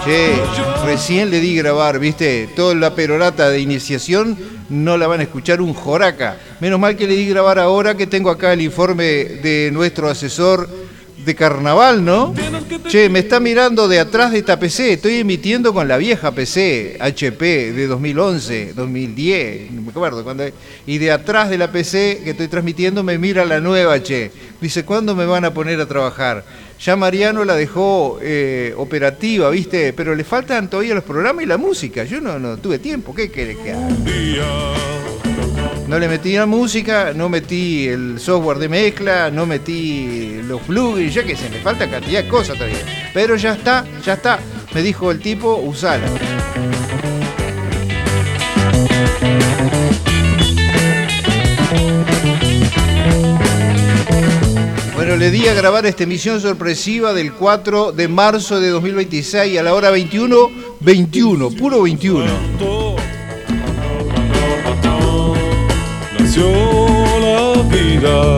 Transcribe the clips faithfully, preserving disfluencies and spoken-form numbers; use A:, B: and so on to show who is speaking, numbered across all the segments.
A: Che, recién le di grabar, ¿viste? Toda la perorata de iniciación no la van a escuchar un joraca. Menos mal que le di grabar ahora que tengo acá el informe de nuestro asesor de carnaval, ¿no? Che, me está mirando de atrás de esta P C. Estoy emitiendo con la vieja P C H P de dos mil once, dos mil diez, no me acuerdo cuándo. Y de atrás de la P C que estoy transmitiendo me mira la nueva, che. Dice, ¿cuándo me van a poner a trabajar? Ya Mariano la dejó eh, operativa, ¿viste? Pero le faltan todavía los programas y la música. Yo no, no tuve tiempo. ¿Qué querés que haga? No le metí la música, no metí el software de mezcla, no metí los plugins, ya que se me falta cantidad de cosas todavía. Pero ya está, ya está. Me dijo el tipo, usala. Bueno, le di a grabar esta emisión sorpresiva del cuatro de marzo de dos mil veintiséis a la hora veintiuno veintiuno, puro veintiuno.
B: La vida.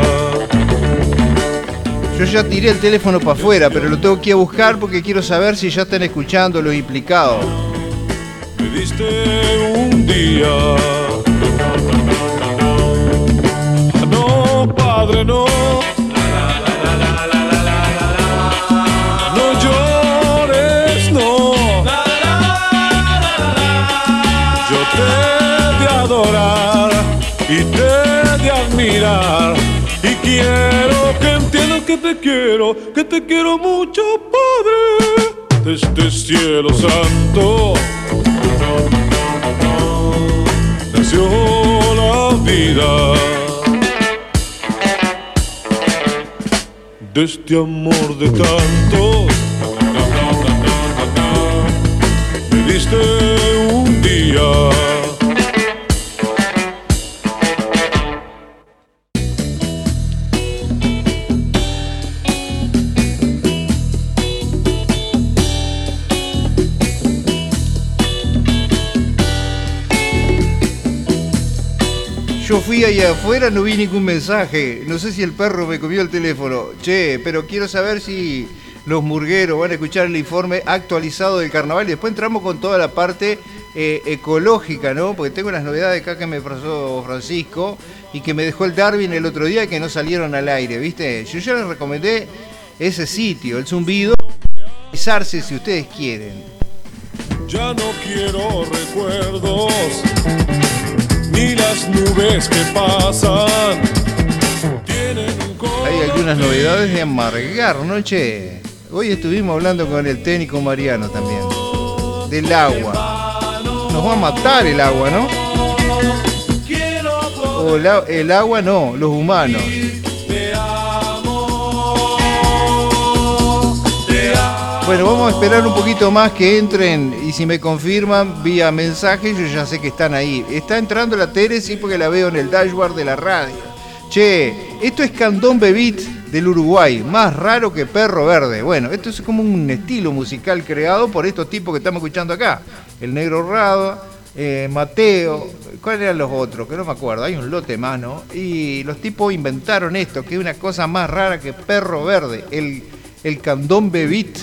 A: Yo ya tiré el teléfono para afuera, pero lo tengo que ir a buscar porque quiero saber si ya están escuchando los implicados.
B: Me diste un día. No, padre, no. No llores, no. Yo te de adorar y te de admirar, y quiero que entiendas que te quiero, que te quiero mucho, Padre, desde cielo santo nació la vida, de este amor de tantos me diste un día.
A: Yo fui allá afuera, no vi ningún mensaje. No sé si el perro me comió el teléfono. Che, pero quiero saber si los murgueros van a escuchar el informe actualizado del carnaval. Y después entramos con toda la parte eh, ecológica, ¿no? Porque tengo unas novedades acá que me pasó Francisco y que me dejó el Darwin el otro día y que no salieron al aire, ¿viste? Yo ya les recomendé ese sitio, el Zumbido. Avisarse si ustedes quieren.
B: Ya no quiero recuerdos, ni las nubes que pasan.
A: Hay algunas novedades de amargar, ¿no, che? Hoy estuvimos hablando con el técnico Mariano también. Del agua. Nos va a matar el agua, ¿no? O la, el agua no, los humanos. Bueno, vamos a esperar un poquito más que entren y si me confirman vía mensaje, yo ya sé que están ahí. Está entrando la Tere, sí, porque la veo en el dashboard de la radio. Che, esto es Candombe Beat del Uruguay, más raro que Perro Verde. Bueno, esto es como un estilo musical creado por estos tipos que estamos escuchando acá. El Negro Rado, eh, Mateo, ¿cuáles eran los otros? Que no me acuerdo, hay un lote más, ¿no? Y los tipos inventaron esto, que es una cosa más rara que Perro Verde, el, el Candombe Beat.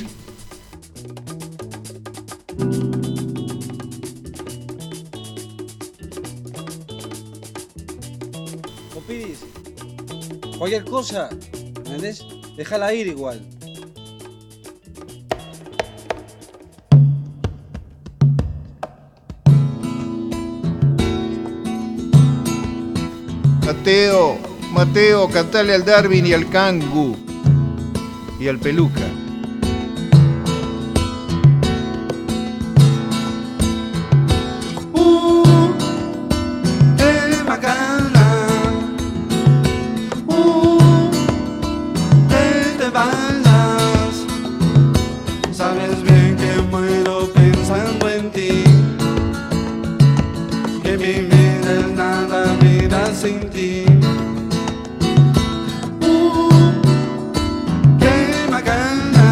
C: Copis, cualquier cosa, ¿entendés? Déjala ir igual.
A: Mateo, Mateo, cantale al Darwin y al Kangu y al Peluca.
D: Sabes bien que muero pensando en ti, que mi vida es nada, vida sin ti. Uh, qué bacana.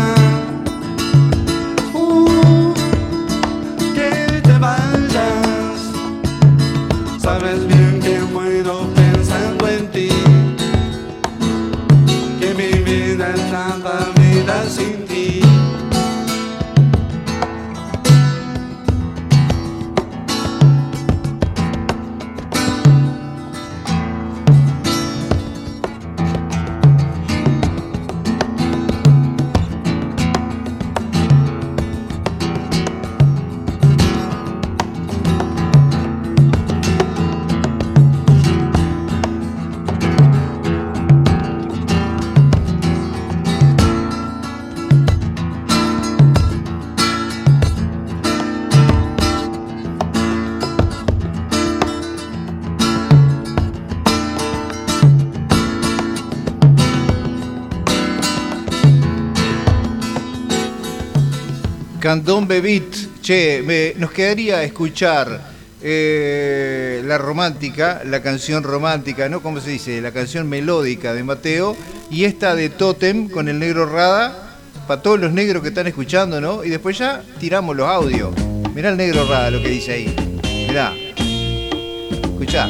A: Candombe Beat. Che, me, nos quedaría escuchar eh, la romántica, la canción romántica, ¿no? ¿Cómo se dice? La canción melódica de Mateo y esta de Totem con el negro Rada, para todos los negros que están escuchando, ¿no? Y después ya tiramos los audios. Mirá el negro Rada lo que dice ahí. Mirá. Escuchá.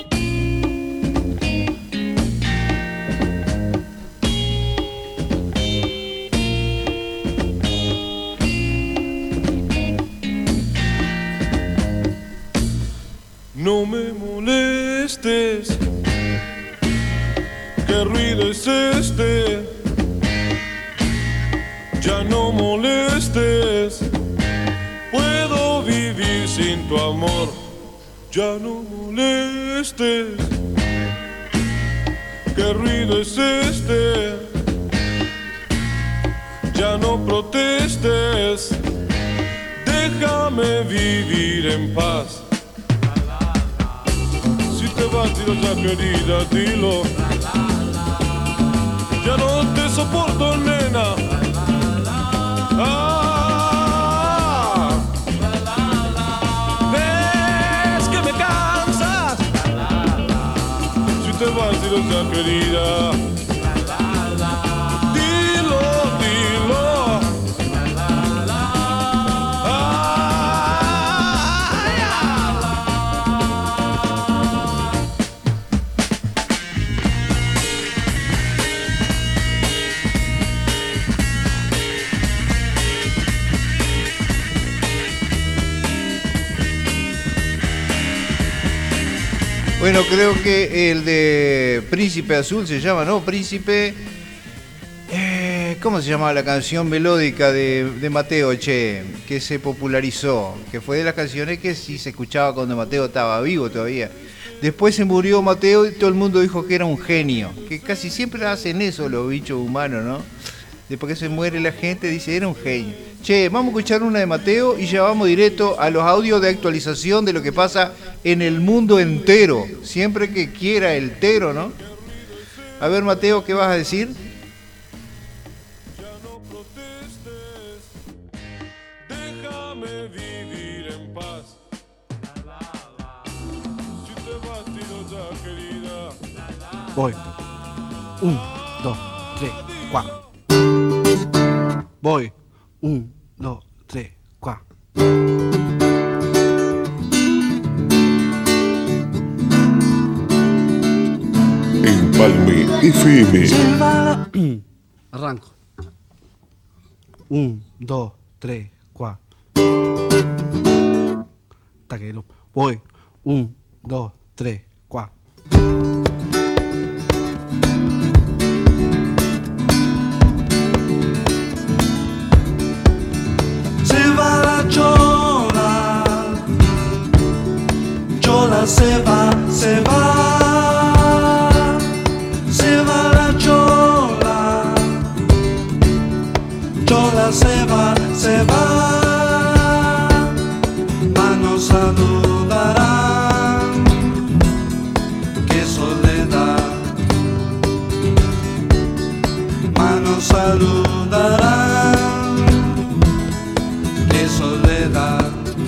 B: No me molestes, ¿qué ruido es este? Ya no molestes, puedo vivir sin tu amor. Ya no molestes, ¿qué ruido es este? Ya no protestes, déjame vivir en paz. Te vas, dilo ya querida, dilo. Ya no te soporto, nena. Ah, ves que me cansas. Si te vas, dilo ya querida. Dilo, dilo.
A: Bueno, creo que el de Príncipe Azul se llama, ¿no? Príncipe... Eh, ¿Cómo se llamaba la canción melódica de, de Mateo, che? Que se popularizó, que fue de las canciones que sí se escuchaba cuando Mateo estaba vivo todavía. Después se murió Mateo y todo el mundo dijo que era un genio, que casi siempre hacen eso los bichos humanos, ¿no? Después que se muere la gente dice, era un genio. Che, vamos a escuchar una de Mateo y ya vamos directo a los audios de actualización de lo que pasa en el mundo entero. Siempre que quiera el tero, ¿no? A ver, Mateo, ¿qué vas a decir?
B: Ya no protestes, déjame vivir en paz. Si te vas, tiro ya, querida.
C: Voy. Un, dos, tres, cuatro. Voy. Un, dos, tres, cuatro.
B: Empalme F M.
C: Arranco. Un, dos, tres, cuatro. Taquero. Voy. Un, dos, tres, cuatro.
D: Se va, se va, se va la chola, chola se va, se va, manos saludarán, qué soledad, manos saludarán, qué soledad.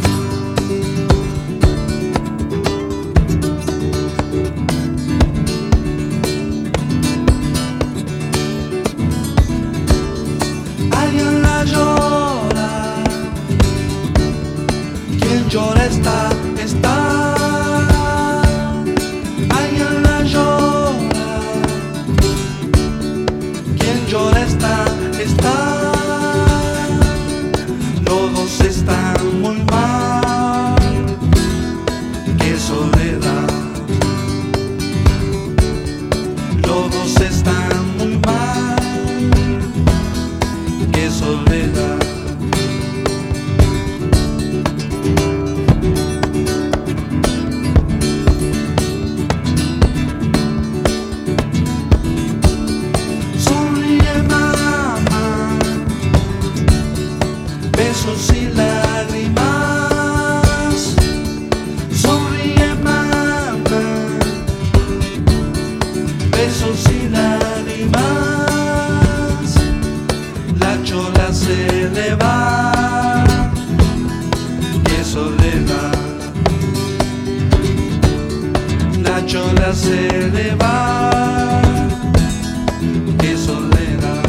D: Llora está, está, alguien la llora. Quien llora está, está. Todos están muy mal. Qué soledad. Todos están muy mal. Qué soledad. Besos y lágrimas, sonríe mamá. Besos y lágrimas, la chola se le va. soledad. Nacho la hace elevar, qué soledad.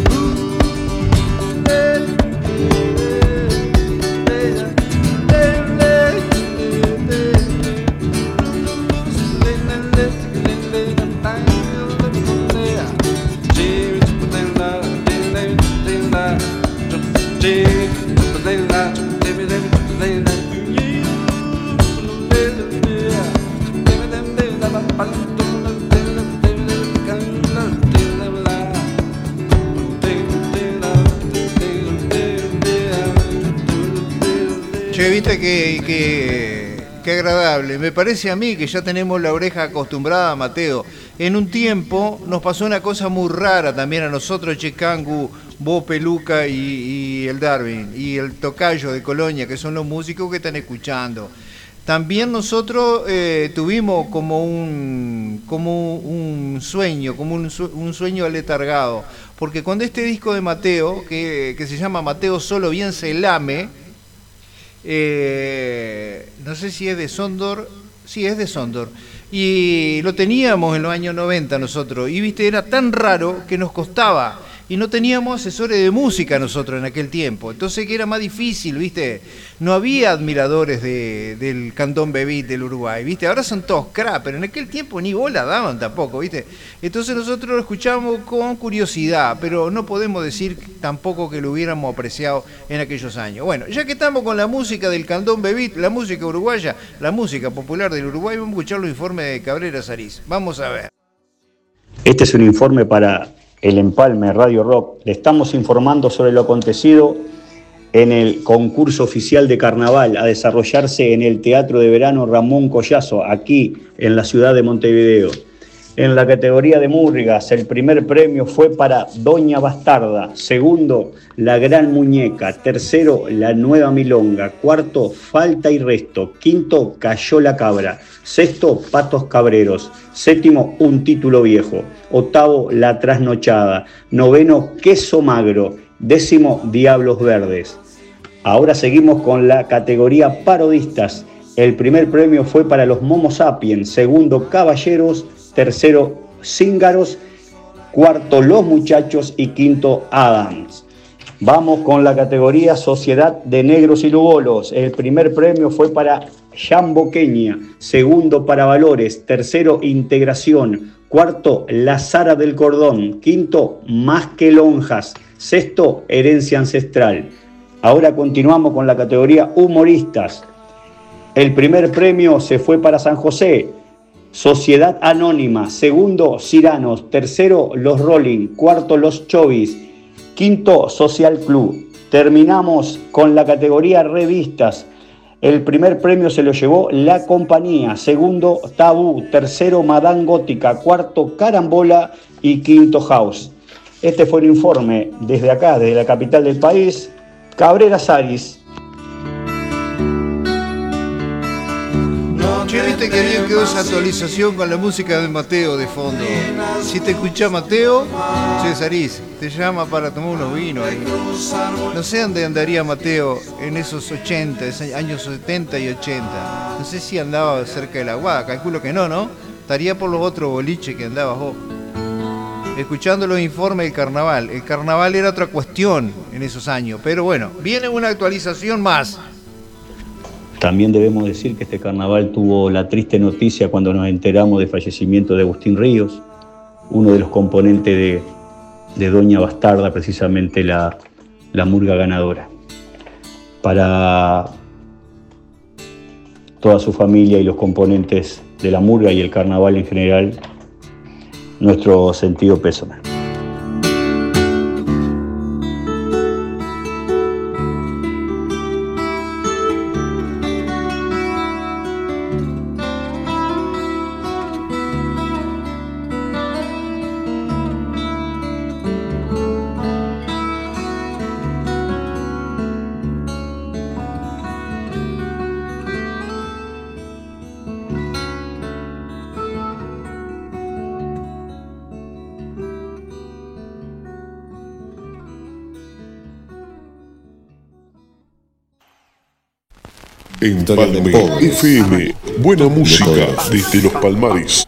A: Che, viste que, que, que agradable. Me parece a mí que ya tenemos la oreja acostumbrada, Mateo. En un tiempo nos pasó una cosa muy rara también a nosotros, Checangu, vos, Peluca y, y el Darwin, y el Tocayo de Colonia, que son los músicos que están escuchando. También nosotros eh, tuvimos como un, como un sueño, como un, un sueño aletargado, porque cuando este disco de Mateo, que, que se llama Mateo Solo Bien Se Lame, eh, no sé si es de Sondor, sí, es de Sondor, y lo teníamos en los años noventa nosotros, y viste, era tan raro que nos costaba, y no teníamos asesores de música nosotros en aquel tiempo, entonces que era más difícil, viste, no había admiradores de, del Cantón Bebit del Uruguay, viste, ahora son todos crap, pero en aquel tiempo ni bola daban tampoco, viste, entonces nosotros lo escuchamos con curiosidad, pero no podemos decir tampoco que lo hubiéramos apreciado en aquellos años. Bueno, ya que estamos con la música del Cantón Bebit, la música uruguaya, la música popular del Uruguay, vamos a escuchar los informes de Cabrera Sariz, vamos a ver.
E: Este es un informe para El Empalme Radio Rock. Le estamos informando sobre lo acontecido en el concurso oficial de carnaval a desarrollarse en el Teatro de Verano Ramón Collazo, aquí en la ciudad de Montevideo. En la categoría de Múrrigas, el primer premio fue para Doña Bastarda, segundo, La Gran Muñeca, tercero, La Nueva Milonga, cuarto, Falta y Resto, quinto, Cayó la Cabra, sexto, Patos Cabreros, séptimo, Un Título Viejo, octavo, La Trasnochada, noveno, Queso Magro, décimo, Diablos Verdes. Ahora seguimos con la categoría Parodistas. El primer premio fue para los Momo Sapiens, segundo, Caballeros, tercero, Cíngaros, cuarto, Los Muchachos y quinto, Adams. Vamos con la categoría Sociedad de Negros y Lugolos. El primer premio fue para Yamboqueña, segundo para Valores, tercero, Integración, cuarto, La Zara del Cordón, quinto, Más que Lonjas, sexto, Herencia Ancestral. Ahora continuamos con la categoría Humoristas. El primer premio se fue para San José, Sociedad Anónima, segundo, Ciranos, tercero, Los Rolling, cuarto, Los Chovis, quinto, Social Club. Terminamos con la categoría Revistas. El primer premio se lo llevó La Compañía, segundo, Tabú, tercero, Madame Gótica, cuarto, Carambola y quinto, House. Este fue el informe desde acá, desde la capital del país, Cabrera Sariz.
A: Che, viste que bien quedó esa actualización con la música de Mateo de fondo. Si te escuchás Mateo, che, Sariz, te llama para tomar unos vinos ahí. No sé dónde andaría Mateo en esos ochenta, esos años setenta y ochenta. No sé si andaba cerca de la Aguada, calculo que no, ¿no? Estaría por los otros boliches que andabas vos. Escuchando los informes del carnaval. El carnaval era otra cuestión en esos años, pero bueno, viene una actualización más.
E: También debemos decir que este carnaval tuvo la triste noticia cuando nos enteramos del fallecimiento de Agustín Ríos, uno de los componentes de, de Doña Bastarda, precisamente la, la murga ganadora. Para toda su familia y los componentes de la murga y el carnaval en general, nuestro sentido pésame.
B: En Palme F M, buena música desde los Palmares.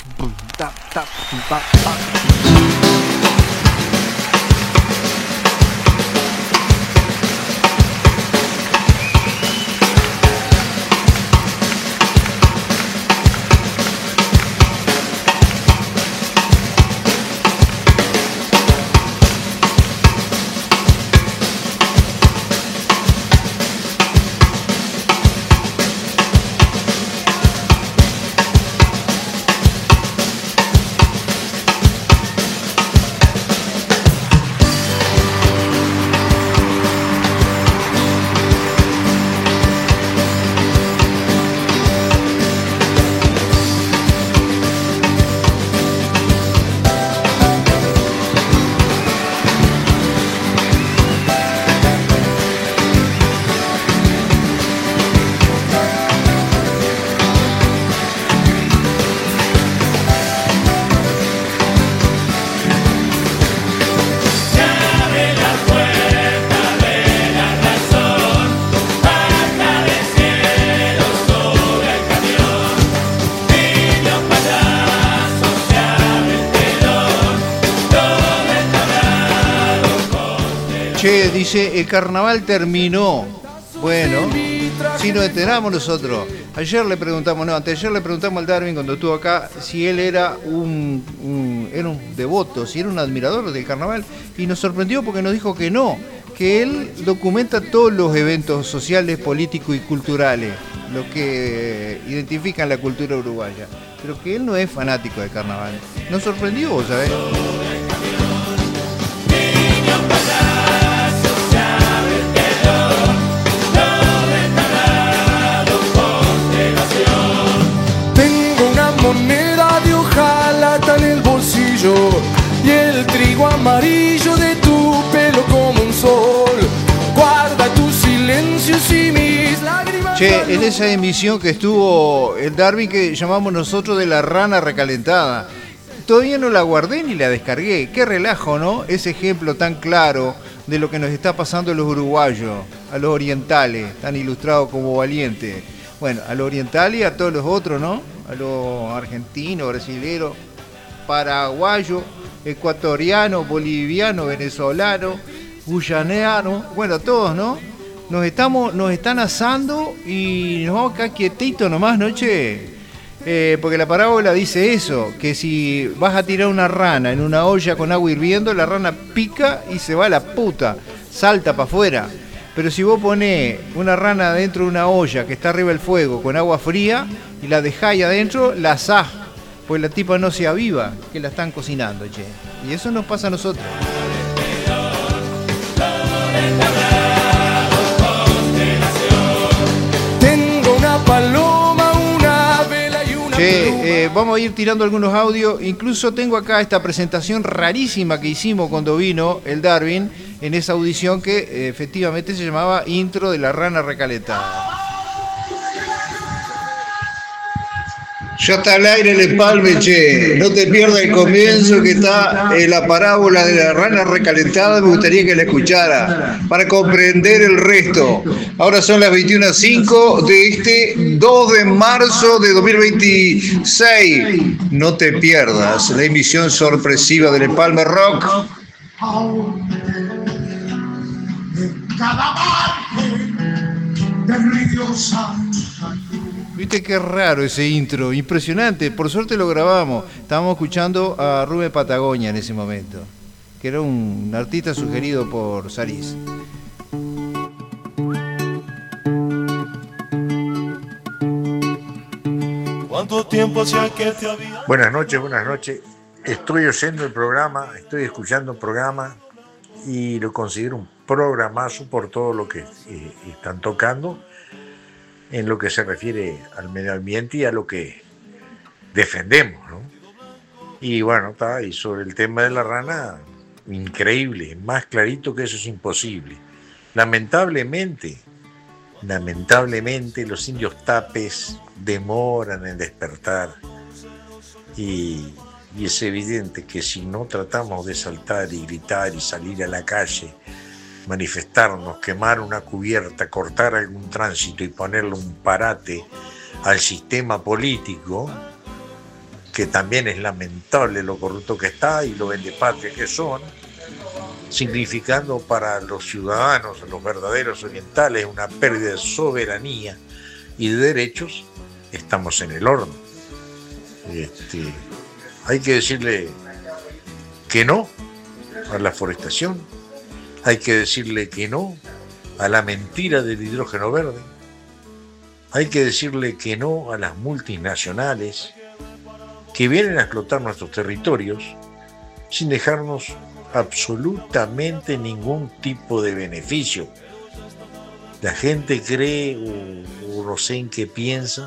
A: Che, dice, el carnaval terminó. Bueno, si nos enteramos nosotros. Ayer le preguntamos, no, anteayer le preguntamos al Darwin cuando estuvo acá si él era un, un, era un devoto, si era un admirador del carnaval, y nos sorprendió porque nos dijo que no, que él documenta todos los eventos sociales, políticos y culturales, lo que identifican la cultura uruguaya, pero que él no es fanático del carnaval. Nos sorprendió, ¿sabes?
D: Moneda de hojalata en el bolsillo y el trigo amarillo de tu pelo como un sol. Guarda tus silencios y mis lágrimas.
A: Che, en esa emisión que estuvo el Darwin que llamamos nosotros de la rana recalentada, todavía no la guardé ni la descargué. Qué relajo, ¿no? Ese ejemplo tan claro de lo que nos está pasando a los uruguayos, a los orientales, tan ilustrados como valientes. Bueno, a los orientales y a todos los otros, ¿no? A los argentinos, brasileños, paraguayos, ecuatorianos, bolivianos, venezolanos, guyaneanos, bueno, todos, ¿no? Nos estamos, nos están asando y nos vamos acá quietitos nomás, ¿no, che? Eh, porque la parábola dice eso, que si vas a tirar una rana en una olla con agua hirviendo, la rana pica y se va a la puta, salta para afuera. Pero si vos ponés una rana dentro de una olla que está arriba del fuego con agua fría y la dejáis adentro, la asás, pues la tipa no se aviva, que la están cocinando, che. Y eso nos pasa a nosotros.
D: Tengo una paloma, una vela y una
A: Che, eh, vamos a ir tirando algunos audios. Incluso tengo acá esta presentación rarísima que hicimos cuando vino el Darwin en esa audición que eh, efectivamente se llamaba Intro de la Rana Recalentada.
F: Ya está al aire el empalme, che. No te pierdas el comienzo que está en la parábola de la rana recalentada. Me gustaría que la escuchara para comprender el resto. Ahora son las veintiuna cero cinco de este dos de marzo de dos mil veintiséis. No te pierdas la emisión sorpresiva del Empalme Rock.
G: Cada parte del río Santa.
A: Viste qué raro ese intro, impresionante. Por suerte lo grabamos. Estábamos escuchando a Rubén Patagonia en ese momento, que era un artista sugerido por Saris.
H: ¿Cuánto tiempo hacía que te había?
I: Buenas noches, buenas noches. Estoy oyendo el programa, estoy escuchando el programa y lo considero un programazo por todo lo que eh, están tocando en lo que se refiere al medio ambiente y a lo que defendemos, ¿no? Y bueno, está, y sobre el tema de la rana, increíble, más clarito que eso es imposible. Lamentablemente, lamentablemente los indios tapes demoran en despertar y, y es evidente que si no tratamos de saltar y gritar y salir a la calle manifestarnos, quemar una cubierta, cortar algún tránsito y ponerle un parate al sistema político, que también es lamentable lo corrupto que está y lo vendepatria que son, significando para los ciudadanos, los verdaderos orientales, una pérdida de soberanía y de derechos, estamos en el horno. Este, hay que decirle que no a la forestación, hay que decirle que no a la mentira del hidrógeno verde, hay que decirle que no a las multinacionales que vienen a explotar nuestros territorios sin dejarnos absolutamente ningún tipo de beneficio. La gente cree, o, o no sé en qué piensa,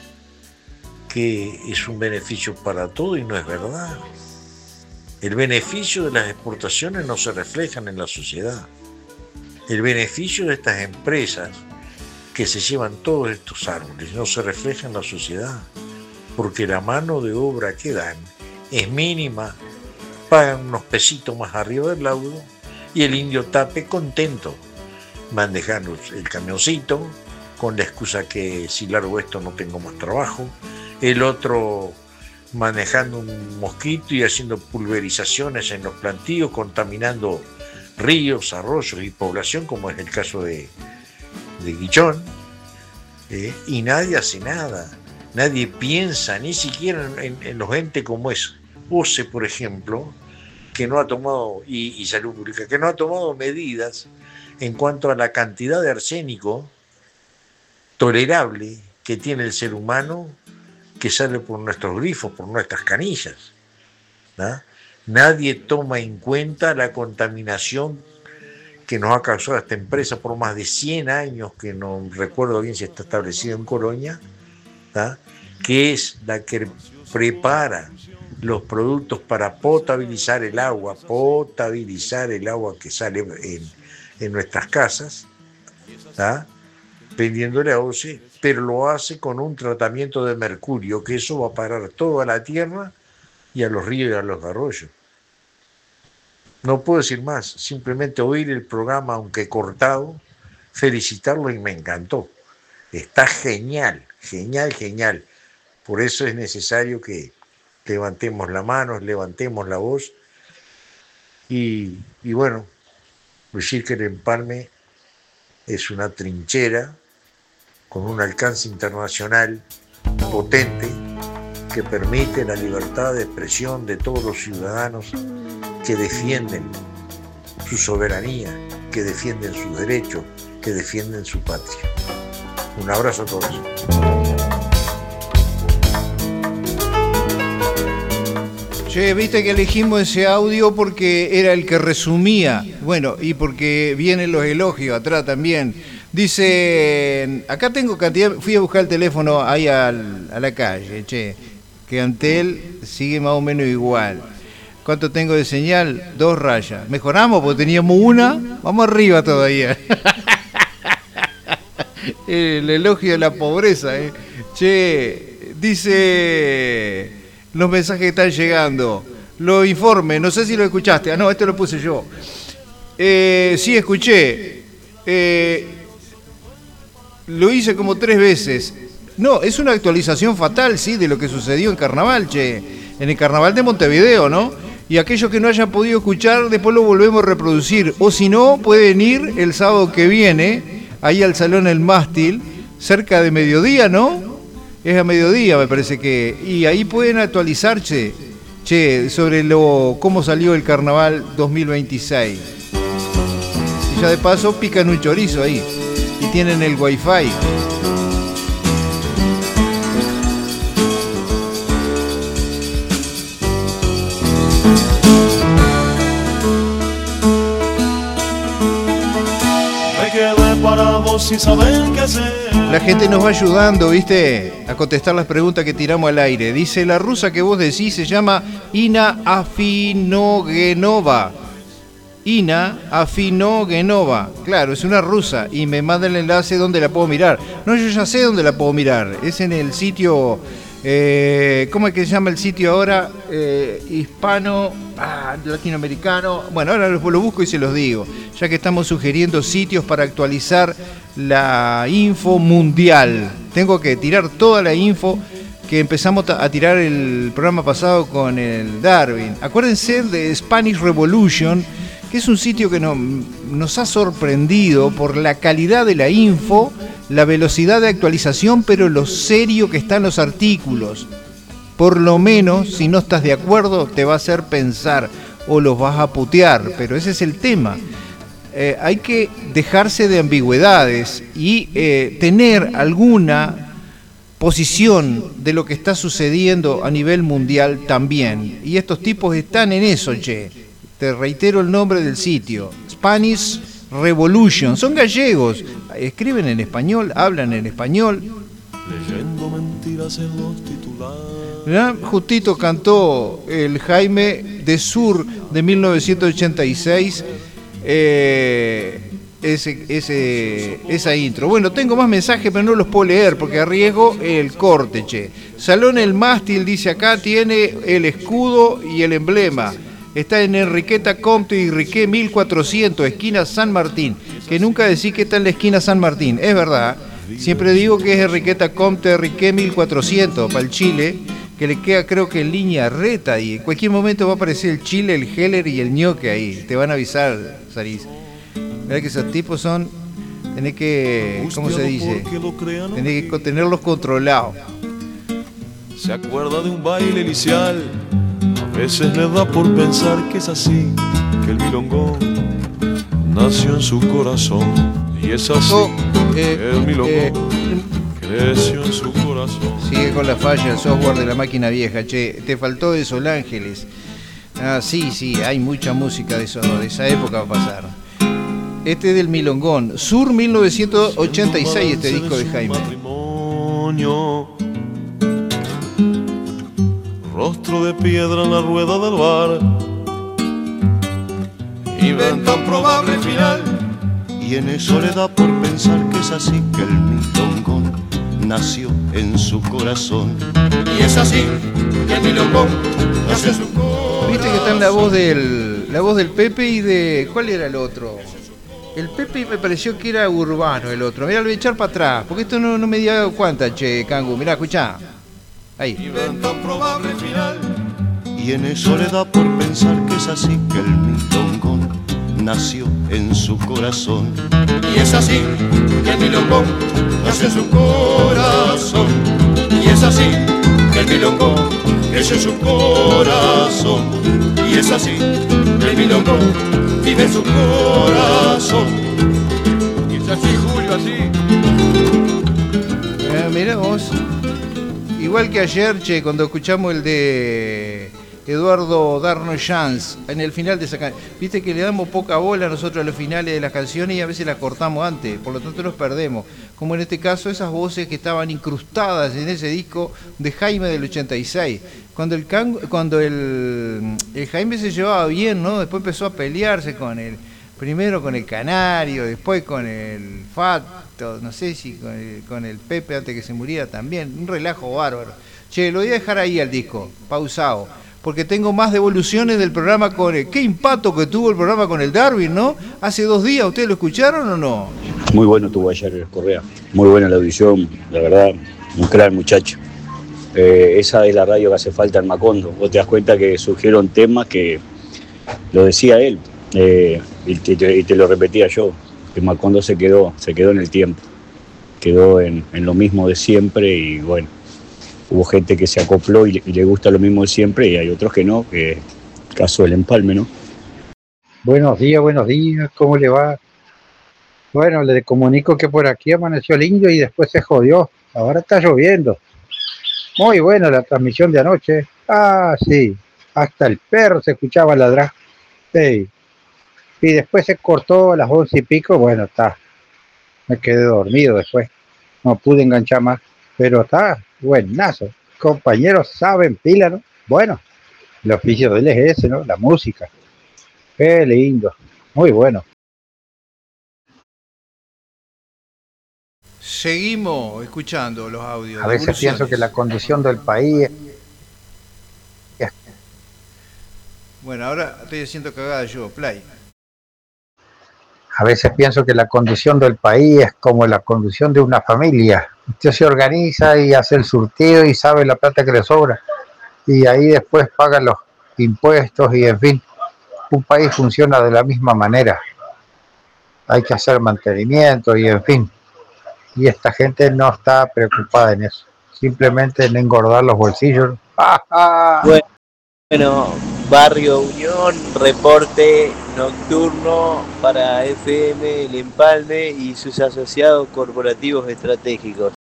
I: que es un beneficio para todo y no es verdad. El beneficio de las exportaciones no se refleja en la sociedad. El beneficio de estas empresas que se llevan todos estos árboles no se refleja en la sociedad, porque la mano de obra que dan es mínima, pagan unos pesitos más arriba del laudo y el indio tape contento, manejando el camioncito con la excusa que si largo esto no tengo más trabajo, el otro manejando un mosquito y haciendo pulverizaciones en los plantíos, contaminando ríos, arroyos y población, como es el caso de, de Guichón, eh, y nadie hace nada, nadie piensa, ni siquiera en, en, en los entes como es O C E, por ejemplo, que no ha tomado, y, y Salud Pública, que no ha tomado medidas en cuanto a la cantidad de arsénico tolerable que tiene el ser humano, que sale por nuestros grifos, por nuestras canillas, ¿no? Nadie toma en cuenta la contaminación que nos ha causado esta empresa por más de cien años, que no recuerdo bien si está establecido en Colonia, ¿no? Que es la que prepara los productos para potabilizar el agua, potabilizar el agua que sale en, en nuestras casas, ¿no? Vendiéndole a O C E, pero lo hace con un tratamiento de mercurio, que eso va a parar todo a la tierra y a los ríos y a los arroyos. No puedo decir más, simplemente oír el programa, aunque cortado, felicitarlo y me encantó. Está genial, genial, genial. Por eso es necesario que levantemos la mano, levantemos la voz y, y bueno, decir que el empalme es una trinchera con un alcance internacional potente que permite la libertad de expresión de todos los ciudadanos que defienden su soberanía, que defienden sus derechos, que defienden su patria. Un abrazo a todos.
A: Che, viste que elegimos ese audio porque era el que resumía, bueno, y porque vienen los elogios atrás también. Dice, acá tengo cantidad, fui a buscar el teléfono ahí al, a la calle, che, que Antel sigue más o menos igual. ¿Cuánto tengo de señal? Dos rayas. ¿Mejoramos? Porque teníamos una, vamos arriba todavía. El elogio de la pobreza, eh. Che, dice, los mensajes que están llegando, los informes, no sé si lo escuchaste, ah no, este lo puse yo. Eh, sí, escuché. Eh, Lo hice como tres veces. No, es una actualización fatal, sí, de lo que sucedió en Carnaval, che. En el Carnaval de Montevideo, ¿no? Y aquellos que no hayan podido escuchar, después lo volvemos a reproducir. O si no, pueden ir el sábado que viene, ahí al Salón El Mástil, cerca de mediodía, ¿no? Es a mediodía, me parece que. Y ahí pueden actualizar, che, che, sobre lo cómo salió el Carnaval dos mil veintiséis. Y ya de paso pican un chorizo ahí. Y tienen el wifi.
H: Me quedé parado sin saber qué hacer.
A: La gente nos va ayudando, ¿viste? A contestar las preguntas que tiramos al aire. Dice, la rusa que vos decís se llama Ina Afinogenova. Ina Afinogenova, claro, es una rusa y me manda el enlace donde la puedo mirar. No, yo ya sé dónde la puedo mirar, es en el sitio Eh, ¿Cómo es que se llama el sitio ahora? Eh, hispano, ah, latinoamericano. Bueno, ahora lo, lo busco y se los digo, ya que estamos sugiriendo sitios para actualizar la info mundial. Tengo que tirar toda la info que empezamos a tirar el programa pasado con el Darwin. Acuérdense de Spanish Revolution, que es un sitio que no, nos ha sorprendido por la calidad de la info, la velocidad de actualización, pero lo serio que están los artículos. Por lo menos, si no estás de acuerdo, te va a hacer pensar o los vas a putear, pero ese es el tema. Eh, hay que dejarse de ambigüedades y eh, tener alguna posición de lo que está sucediendo a nivel mundial también. Y estos tipos están en eso, che. Te reitero el nombre del sitio, Spanish Revolution. Son gallegos, escriben en español, hablan en español.
H: Leyendo mentiras en los titulares.
A: ¿Verdad? Justito cantó el Jaime de Sur de mil novecientos ochenta y seis, eh, ese, ese, esa intro. Bueno, tengo más mensajes, pero no los puedo leer porque arriesgo el corte, che. Salón El Mástil, dice acá, tiene el escudo y el emblema. Está en Enriqueta Comte y Riqué mil cuatrocientos, esquina San Martín. Que nunca decís que está en la esquina San Martín, es verdad. Siempre digo que es Enriqueta Comte Riqué mil cuatrocientos para el Chile, que le queda creo que en línea recta y en cualquier momento va a aparecer el Chile, el Heller y el ñoque ahí. Te van a avisar, Saris. Mirá que esos tipos son, tenés que, ¿cómo se dice? Tenés que tenerlos controlados.
H: Se acuerda de un baile inicial. A veces le da por pensar que es así, que el milongón nació en su corazón. Y es así,
A: oh, eh,
H: el milongón
A: eh,
H: creció en su corazón.
A: Sigue con la falla el software de la máquina vieja, che. Te faltó de Sol Ángeles. Ah, sí, sí, hay mucha música de, eso, de esa época va a pasar. Este es del milongón. Sur mil novecientos ochenta y seis, este disco de Jaime.
H: Rostro de piedra en la rueda del bar.
D: Y ven tan probable final.
J: Y en eso le da por pensar que es así, que el milongón nació en su corazón.
D: Y es así que el milongón nació en su corazón.
A: Viste que está en la voz del, la voz del Pepe y de... ¿Cuál era el otro? El Pepe me pareció que era Urbano el otro. Mirá, lo voy a echar para atrás, porque esto no, no me dio cuenta, che, Cangu. Mirá, escuchá. Ahí.
D: Y ven tan probable final.
J: Y en eso le da por pensar que es así, que el milongón nació en su corazón.
D: Y es así que el milongón nació en su corazón. Y es así que el milongón creció en su corazón. Y es así que el milongón vive en su corazón. Y es así, Julio, así.
A: Eh, mirá vos. Igual que ayer, che, cuando escuchamos el de Eduardo Darnos Chance en el final de esa canción. Viste que le damos poca bola a nosotros a los finales de las canciones y a veces las cortamos antes, por lo tanto los perdemos. Como en este caso, esas voces que estaban incrustadas en ese disco de Jaime del ochenta y seis. Cuando el, can, cuando el, el Jaime se llevaba bien, ¿no? Después empezó a pelearse con el, primero con el Canario, después con el Fato, no sé si con el, con el Pepe antes que se muriera también. Un relajo bárbaro. Che, lo voy a dejar ahí al disco, pausado. Porque tengo más devoluciones del programa con el... Qué impacto que tuvo el programa con el Darwin, ¿no? Hace dos días, ¿ustedes lo escucharon o no?
E: Muy bueno tuvo ayer Correa, muy buena la audición, la verdad, un gran muchacho. Eh, esa es la radio que hace falta en Macondo. Vos te das cuenta que surgieron temas que lo decía él, eh, y, te, y te lo repetía yo, que Macondo se quedó, se quedó en el tiempo, quedó en, en lo mismo de siempre y bueno. Hubo gente que se acopló y le, y le gusta lo mismo de siempre y hay otros que no, que caso del empalme, ¿no?
K: Buenos días, buenos días, ¿cómo le va? Bueno, le comunico que por aquí amaneció lindo y después se jodió, ahora está lloviendo. Muy buena la transmisión de anoche. Ah, sí, hasta el perro se escuchaba ladrar. Sí. Y después se cortó a las once y pico, bueno, está. Me quedé dormido después, no pude enganchar más, pero está. Buenazo, compañeros saben pila, ¿no? Bueno, el oficio del es ese, ¿no? La música. Qué lindo, muy bueno.
A: Seguimos escuchando los audios.
K: A veces pienso que la condición del país es...
A: Bueno, ahora estoy haciendo cagada yo, play.
K: A veces pienso que la condición del país es como la condición de una familia. Usted se organiza y hace el surtido y sabe la plata que le sobra. Y ahí después paga los impuestos y, en fin, un país funciona de la misma manera. Hay que hacer mantenimiento y, en fin. Y esta gente no está preocupada en eso. Simplemente en engordar los bolsillos.
L: Bueno, bueno, Barrio Unión, reporte nocturno para F M El Empalme y sus asociados corporativos estratégicos.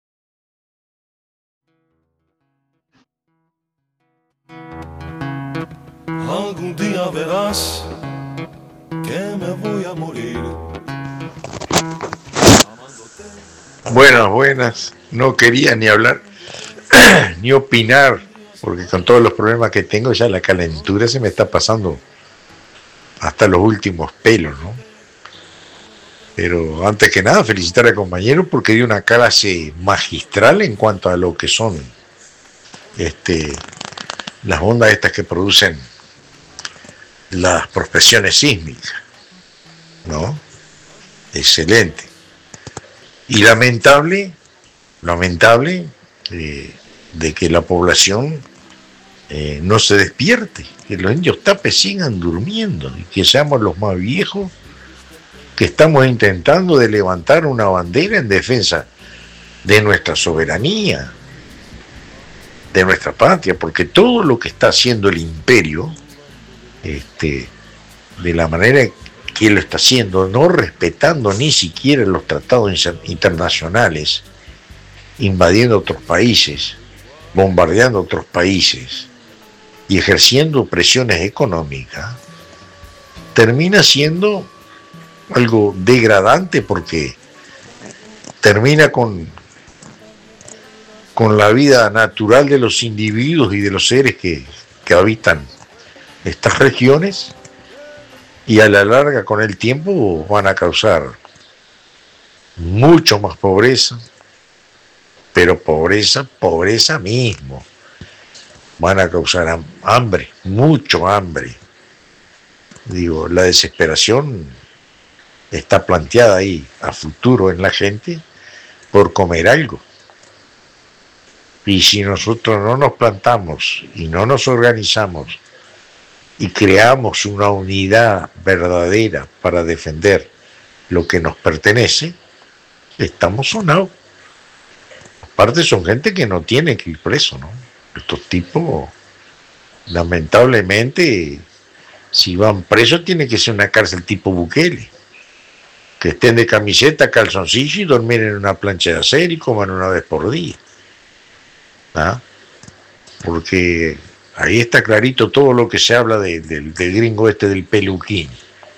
H: Algún día verás que me voy a morir.
I: Buenas, buenas. No quería ni hablar, ni opinar, porque con todos los problemas que tengo ya la calentura se me está pasando hasta los últimos pelos, ¿no? Pero antes que nada felicitar al compañero porque dio una clase magistral en cuanto a lo que son este, las ondas estas que producen las prospecciones sísmicas, ¿no? Excelente. Y lamentable, lamentable eh, de que la población eh, no se despierte, que los indios tapes sigan durmiendo y que seamos los más viejos que estamos intentando de levantar una bandera en defensa de nuestra soberanía, de nuestra patria, porque todo lo que está haciendo el imperio, este, de la manera que lo está haciendo, no respetando ni siquiera los tratados internacionales, invadiendo otros países, bombardeando otros países y ejerciendo presiones económicas, termina siendo algo degradante porque termina con, con la vida natural de los individuos y de los seres que, que habitan estas regiones, y a la larga con el tiempo van a causar mucho más pobreza, pero pobreza, pobreza mismo. Van a causar hambre, mucho hambre. Digo, la desesperación está planteada ahí a futuro en la gente por comer algo. Y si nosotros no nos plantamos y no nos organizamos y creamos una unidad verdadera para defender lo que nos pertenece, estamos sonados. Aparte son gente que no tiene que ir preso, ¿no? Estos tipos, lamentablemente, si van presos tiene que ser una cárcel tipo Bukele, que estén de camiseta, calzoncillo y dormir en una plancha de acero y coman una vez por día, ¿ah? Porque ahí está clarito todo lo que se habla de, de, del gringo este del peluquín.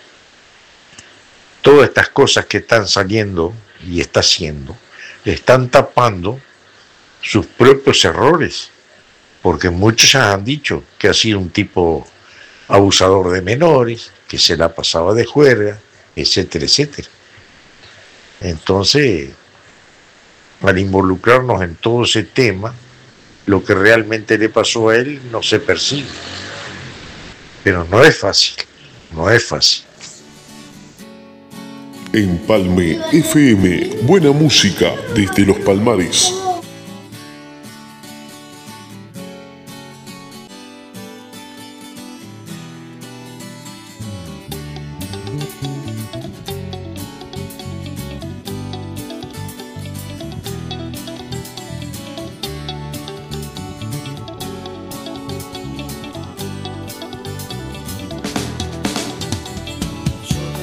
I: Todas estas cosas que están saliendo y está haciendo, le están tapando sus propios errores, porque muchos ya han dicho que ha sido un tipo abusador de menores, que se la pasaba de juerga, etcétera, etcétera. Entonces, al involucrarnos en todo ese tema, lo que realmente le pasó a él no se percibe. Pero no es fácil, no es fácil.
B: Empalme F M, buena música desde los Palmares.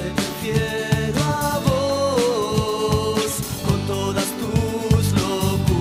M: Quiero a vos con todas tus locuras.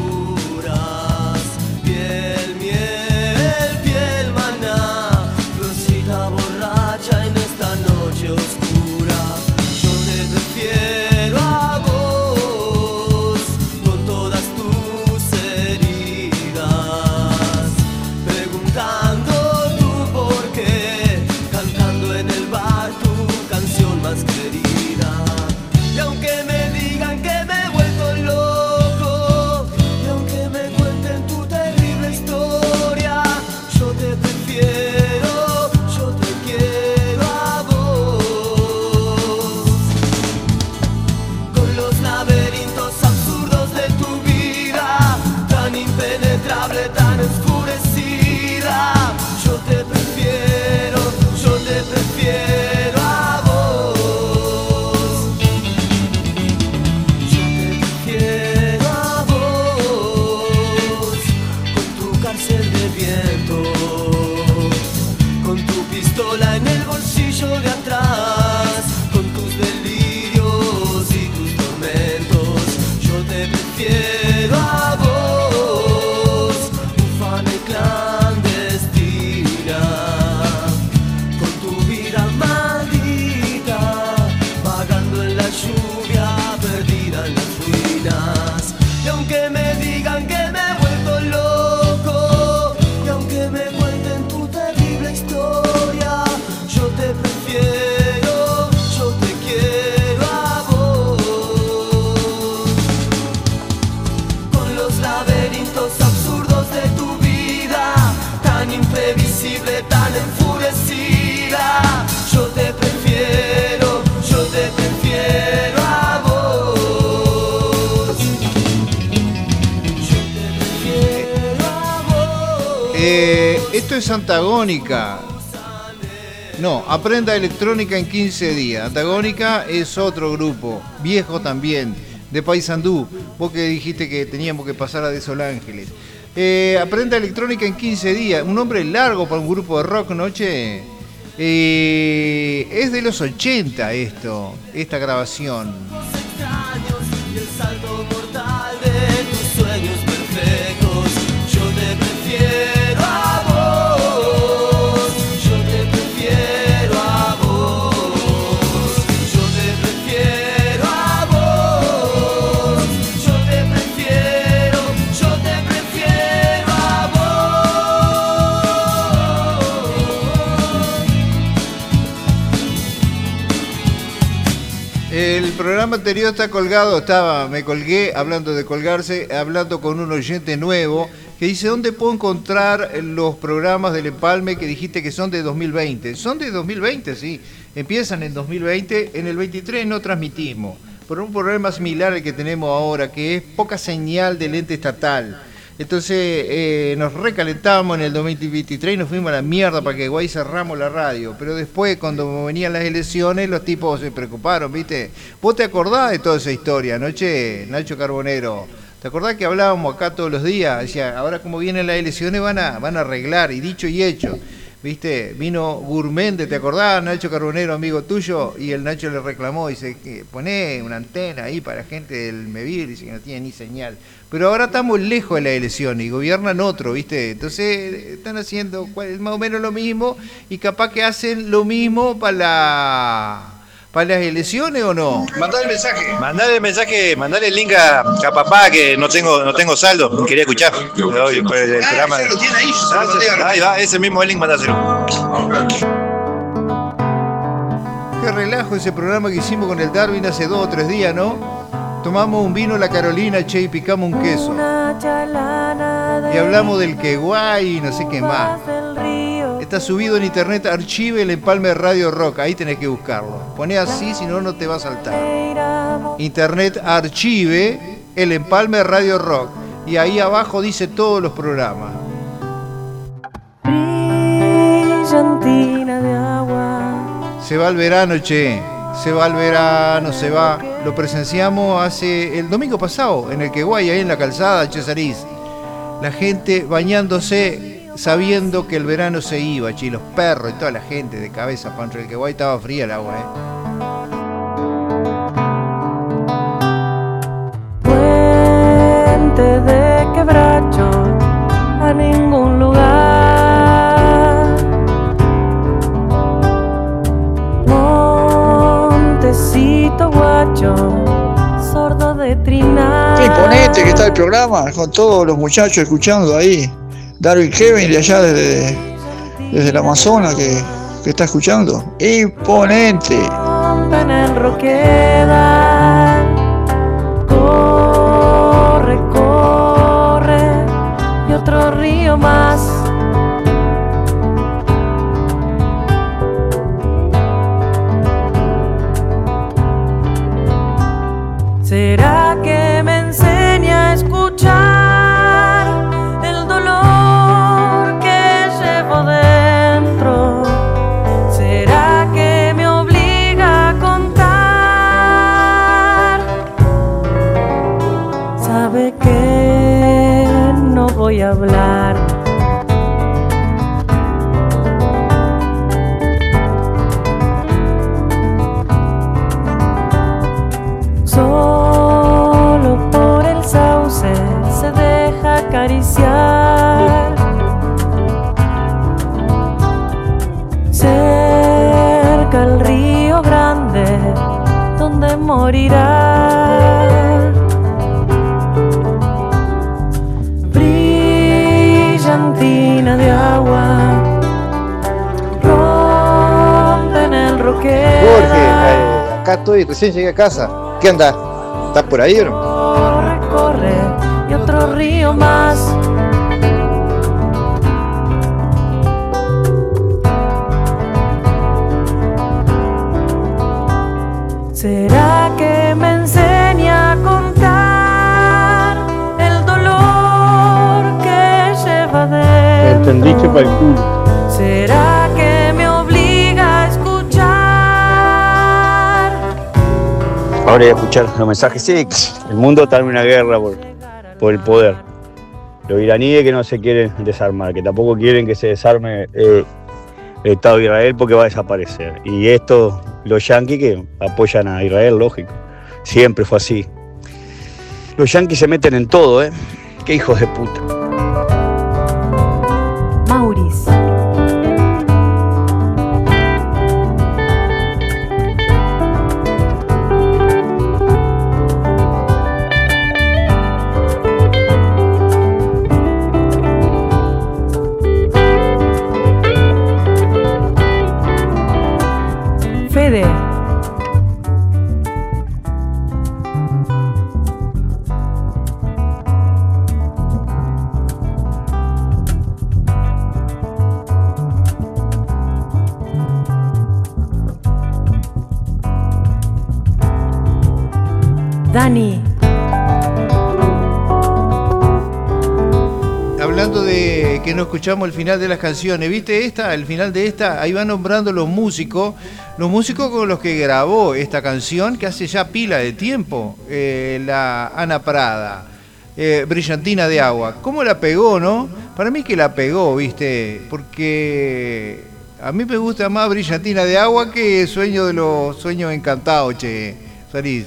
A: esto es Antagónica. No, Aprenda Electrónica en quince días. Antagónica es otro grupo, viejo también, de Paysandú. Vos que dijiste que teníamos que pasar a De Sol Ángeles. Eh, Aprenda Electrónica en quince días. Un nombre largo para un grupo de rock, ¿no, che? Eh, es de los ochenta esto, esta grabación.
M: Y el salto mortal de tus sueños perfectos. Yo te prefiero a vos. Yo te prefiero a vos. Yo te prefiero a vos. Yo te prefiero, yo te prefiero a vos.
A: El programa anterior está colgado, estaba, me colgué hablando de colgarse, hablando con un oyente nuevo que dice, ¿dónde puedo encontrar los programas del Empalme que dijiste que son de dos mil veinte? Son de dos mil veinte, sí, empiezan en dos mil veinte, en el veintitrés no transmitimos, por un problema similar al que tenemos ahora, que es poca señal del ente estatal. Entonces eh, nos recalentamos en el dos mil veintitrés y nos fuimos a la mierda para que guay cerramos la radio. Pero después, cuando venían las elecciones, los tipos se preocuparon, ¿viste? ¿Vos te acordás de toda esa historia, no, che, Nacho Carbonero? ¿Te acordás que hablábamos acá todos los días? Decía, ahora como vienen las elecciones van a, van a arreglar, y dicho y hecho. ¿Viste? Vino Gurmende, ¿te acordás, Nacho Carbonero, amigo tuyo? Y el Nacho le reclamó, dice, que poné una antena ahí para gente del Mevir, dice que no tiene ni señal. Pero ahora estamos lejos de la elección y gobiernan otro, ¿viste? Entonces están haciendo más o menos lo mismo y capaz que hacen lo mismo para la... ¿Para las elecciones o no?
N: Mandale el mensaje. Mandale el mensaje, mandale el link a, a papá que no tengo, no tengo saldo. Quería escuchar. Hoy, por el, el ah, programa. Lo tiene ahí, ah, lo ahí va, ese mismo link, mandáselo.
A: Qué relajo ese programa que hicimos con el Darwin hace dos o tres días, ¿no? Tomamos un vino La Carolina, che, y picamos un queso. Y hablamos del queguay y no sé qué más. Está subido en internet, Archive el Empalme Radio Rock, ahí tenés que buscarlo. Poné así, si no, no te va a saltar. Internet Archive el Empalme Radio Rock. Y ahí abajo dice todos los programas.
M: Brillantina de agua.
A: Se va el verano, che. Se va el verano, se va. Lo presenciamos hace el domingo pasado, en el Queguay, ahí en la calzada, Chesariz. La gente bañándose, sabiendo que el verano se iba, che, los perros y toda la gente de cabeza para dentro del Queguay, estaba fría el agua,
M: eh. Puente de quebracho a ningún lugar. Montecito guacho, sordo de trinar.
O: Qué imponente que está el programa, con todos los muchachos escuchando ahí. Darwin Kevin de allá desde, desde el Amazonas que, que está escuchando. Imponente.
M: En el Roqueda, corre, corre, y otro río más. ¿Será que me enseña a escuchar el dolor que llevo dentro? ¿Será que me obliga a contar? Sabe que no voy a hablar. Solo por el sauce se deja acariciar. Cerca el río grande donde morirá. Brillantina de agua rompe en el roquero.
P: Jorge, eh, acá estoy, recién llegué a casa. ¿Qué anda? ¿Estás por ahí o no?
M: Corre, corre, y otro río más. ¿Será que me enseña a contar el dolor que lleva dentro?
P: El
Q: tendiste para el culo.
M: ¿Será que me obliga a escuchar?
E: Ahora voy a escuchar los mensajes. Sí, el mundo está en una guerra por, por el poder. Los iraníes que no se quieren desarmar, que tampoco quieren que se desarme eh, el Estado de Israel porque va a desaparecer. Y esto, los yanquis que apoyan a Israel, lógico. Siempre fue así. Los yanquis se meten en todo, ¿eh? Qué hijos de puta.
M: Maurice. Fede. Dani.
A: Hablando de que no escuchamos el final de las canciones, ¿viste esta? El final de esta, ahí van nombrando los músicos, los músicos con los que grabó esta canción, que hace ya pila de tiempo, eh, la Ana Prada, eh, Brillantina de Agua. ¿Cómo la pegó, no? Para mí que la pegó, ¿viste? Porque a mí me gusta más Brillantina de Agua que Sueño de los Sueños Encantados, che. Salís.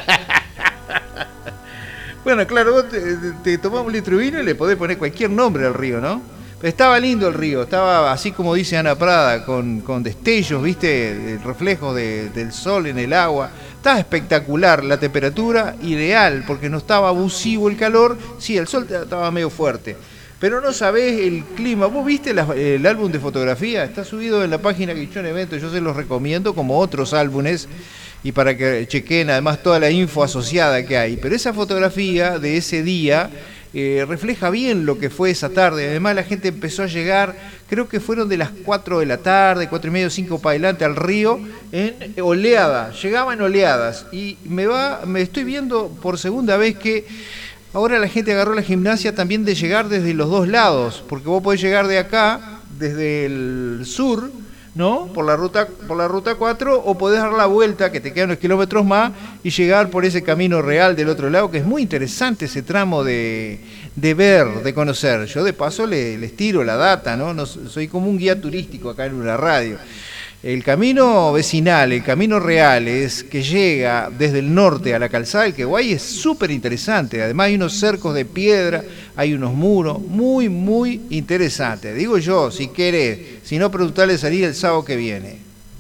A: Bueno, claro, vos te, te tomás un litro de vino y le podés poner cualquier nombre al río, ¿no? Pero estaba lindo el río, estaba así como dice Ana Prada, con, con destellos, ¿viste? El reflejo de, del sol en el agua. Estaba espectacular, la temperatura ideal, porque no estaba abusivo el calor. Sí, el sol estaba medio fuerte, pero no sabés el clima. ¿Vos viste la, el álbum de fotografía? Está subido en la página Guichón Evento, yo se los recomiendo, como otros álbumes, y para que chequen además toda la info asociada que hay. Pero esa fotografía de ese día eh, refleja bien lo que fue esa tarde. Además la gente empezó a llegar, creo que fueron de las cuatro de la tarde, cuatro y medio, cinco para adelante al río, en oleada, llegaban oleadas. Y me va, me estoy viendo por segunda vez que ahora la gente agarró la gimnasia también de llegar desde los dos lados, porque vos podés llegar de acá, desde el sur, ¿no? Por la ruta por la ruta cuatro, o podés dar la vuelta, que te quedan unos kilómetros más, y llegar por ese camino real del otro lado, que es muy interesante ese tramo de, de ver, de conocer. Yo de paso le, les tiro la data, ¿no? No soy como un guía turístico acá en una radio. El camino vecinal, el camino real, es que llega desde el norte a la calzada del Queguay, es súper interesante. Además hay unos cercos de piedra, hay unos muros, muy, muy interesante. Digo yo, si querés, si no, preguntarle salir el sábado que viene.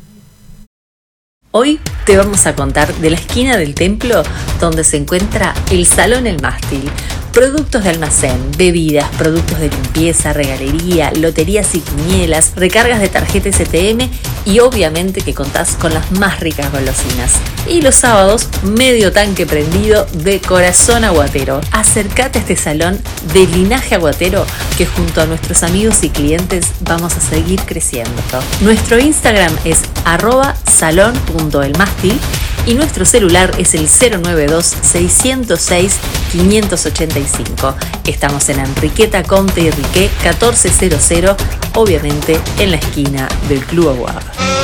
R: Hoy te vamos a contar de la esquina del templo donde se encuentra el Salón El Mástil. Productos de almacén, bebidas, productos de limpieza, regalería, loterías y quinielas, recargas de tarjeta S T M y obviamente que contás con las más ricas golosinas. Y los sábados, medio tanque prendido de corazón aguatero. Acércate a este salón de linaje aguatero que junto a nuestros amigos y clientes vamos a seguir creciendo. Nuestro Instagram es arroba salón punto el mástil y nuestro celular es el cero nueve dos, seis cero seis, cinco ocho cinco. Estamos en Enriqueta, Conte y Riqué catorce cero cero, obviamente en la esquina del Club Aguada.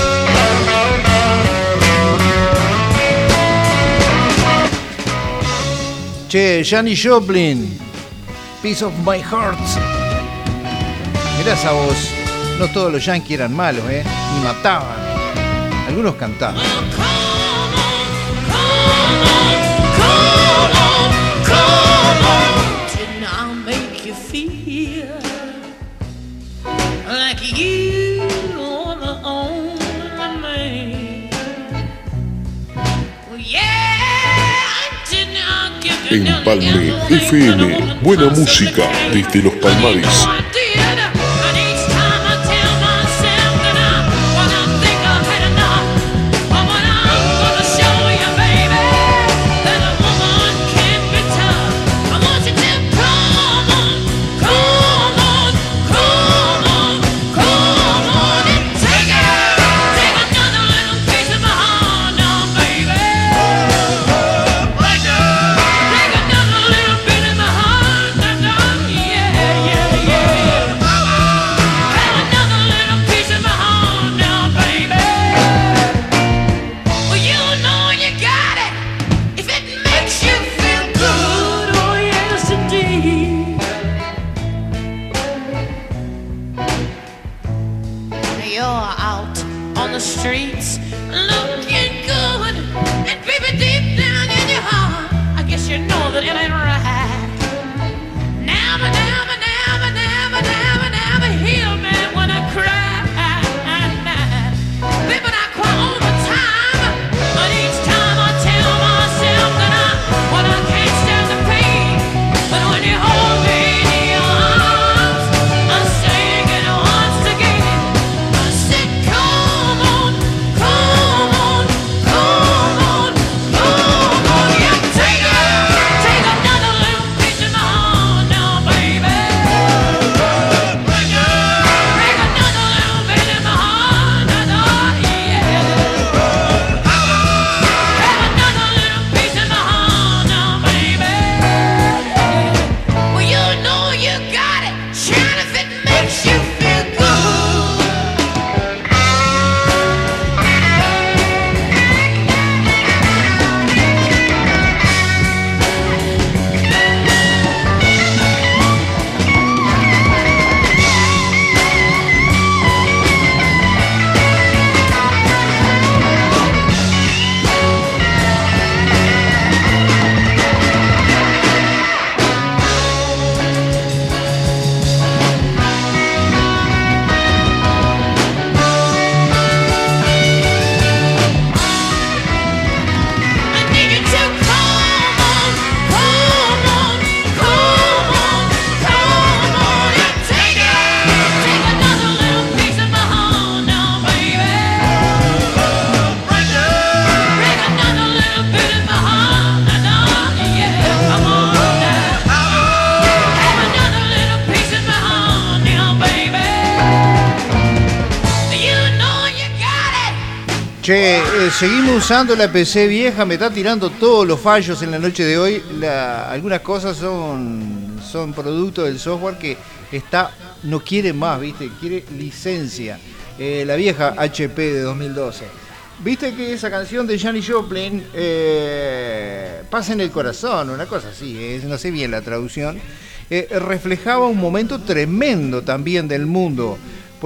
A: Che, Janis Joplin, Piece of My Heart. Mirá esa voz. No todos los yankees eran malos, ¿eh? Y mataban. Algunos cantaban.
B: Empalme F M, buena música desde Los Palmares.
D: Yeah, yeah, yeah.
A: que seguimos usando la P C vieja, me está tirando todos los fallos en la noche de hoy. La, algunas cosas son, son producto del software que está no quiere más, ¿viste? Quiere licencia. Eh, la vieja H P de dos mil doce. Viste que esa canción de Janis Joplin, eh, Paz en el corazón, una cosa así, eh, no sé bien la traducción, eh, reflejaba un momento tremendo también del mundo,